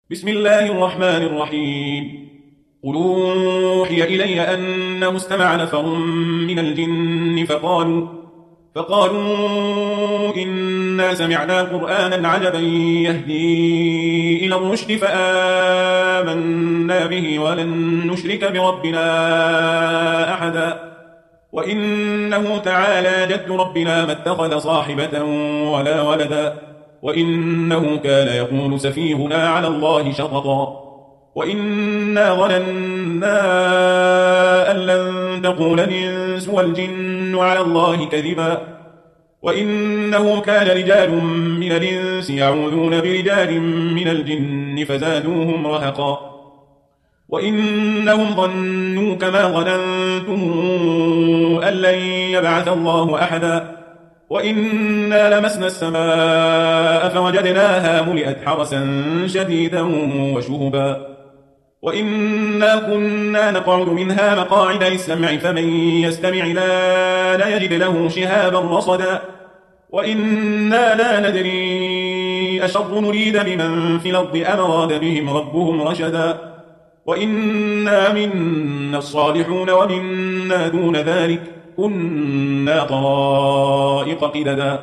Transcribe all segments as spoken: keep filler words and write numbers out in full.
بسم الله الرحمن الرحيم. قل أوحي إلي أنه استمع نفر من الجن فقالوا فقالوا إنا سمعنا قرآنا عجبا يهدي إلى الرشد فآمنا به ولن نشرك بربنا أحدا وإنه تعالى جد ربنا ما اتخذ صاحبة ولا ولدا وإنه كان يقول سفيهنا على الله شططا وإنا ظننا أن لن تقول الإنس والجن على الله كذبا وإنه كان رجال من الإنس يعوذون برجال من الجن فزادوهم رهقا وإنهم ظنوا كما ظننتم أن لن يبعث الله أحدا وإنا لمسنا السماء فوجدناها ملئت حرسا شديدا وشهبا وإنا كنا نقعد منها مقاعد للسمع فمن يستمع لا يجد له شهابا رصدا وإنا لا ندري أشر نريد بمن في الأرض أم أراد بهم ربهم رشدا وإنا منا الصالحون ومنا دون ذلك كنا طرائق قددا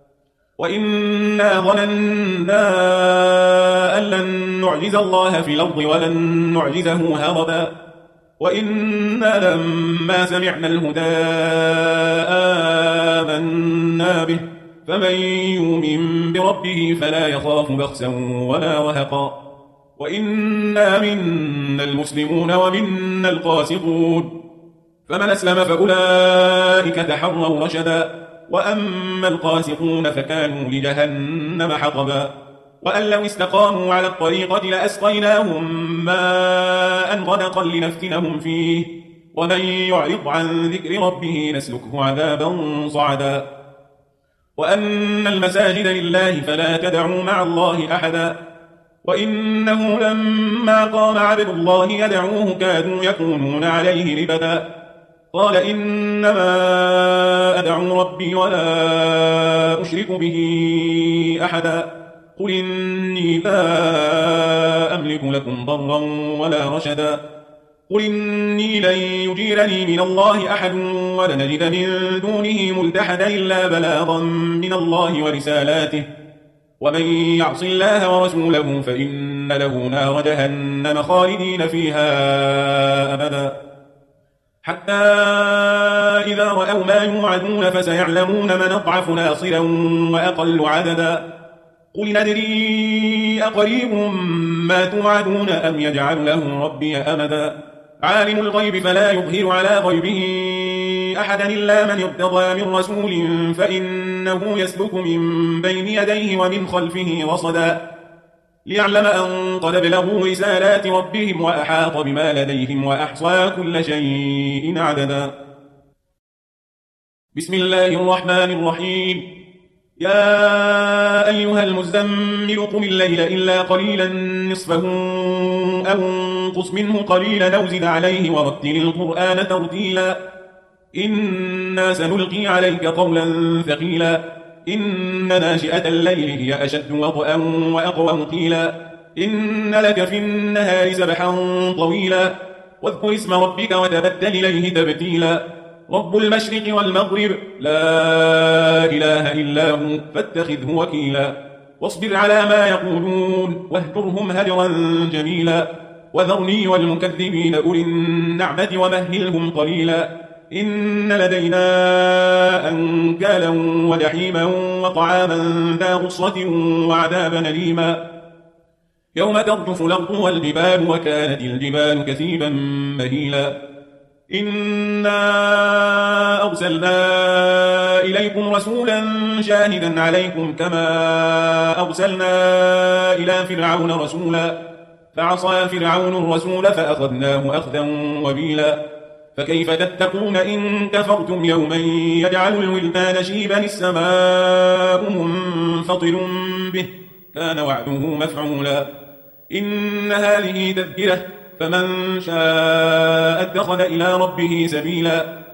وإنا ظننا أن لن نعجز الله في الأرض ولن نعجزه هربا وإنا لما سمعنا الهدى آمنا به فمن يؤمن بربه فلا يخاف بخسا ولا رهقا وإنا منا المسلمون ومنا القاسطون فمن أسلم فأولئك تحروا رشدا وأما القاسطون فكانوا لجهنم حطبا وأن لو استقاموا على الطريقة لأسقيناهم ماء غدقا لنفتنهم فيه ومن يعرض عن ذكر ربه نسلكه عذابا صعدا وأن المساجد لله فلا تدعوا مع الله أحدا وإنه لما قام عبد الله يدعوه كادوا يكونون عليه لبدا قال إنما أدعو ربي ولا أشرك به أحدا قل إني لا أملك لكم ضرا ولا رشدا قل إني لن يجيرني من الله أحد ولنجد من دونه ملتحدا إلا بلاغا من الله ورسالاته ومن يعص الله ورسوله فإن له نار جهنم خالدين فيها أبدا حتى إذا رأوا ما يوعدون فسيعلمون من أضعف ناصرا وأقل عددا قل ندري أقريب ما توعدون أم يجعل له ربي أمدا عالم الغيب فلا يظهر على غيبه أحدا إلا من ارتضى من رسول فإنه يسلك من بين يديه ومن خلفه رصدا ليعلم أن قد بلغوا رسالات ربهم وأحاط بما لديهم وأحصى كل شيء عددا بسم الله الرحمن الرحيم يا أيها المزمل قم الليل إلا قليلا نصفه أو انقص منه قليلا أو زد عليه ورتل القرآن ترتيلا إنا سنلقي عليك قولا ثقيلا إن ناشئة الليل هي أشد وطئا وأقوم قيلا إن لك في النهار سبحا طويلا واذكر اسم ربك وتبتل إليه تبتيلا رب المشرق والمغرب لا إله إلا هو فاتخذه وكيلا واصبر على ما يقولون واهجرهم هجرا جميلا وذرني والمكذبين أولي النعمة ومهلهم قليلا إن لدينا أنكالا وجحيما وطعاما ذا غصة وعذابا أليما يوم ترجف الأرض والجبال وكانت الجبال كثيبا مهيلا إنا أرسلنا إليكم رسولا شاهدا عليكم كما أرسلنا إلى فرعون رسولا فعصى فرعون الرسول فأخذناه أخذا وبيلا فكيف تتقون إن كفرتم يوما يجعل الولدان شيبا السماء منفطر به كان وعده مفعولا إن هذه تذكرة فمن شاء اتخذ إلى ربه سبيلا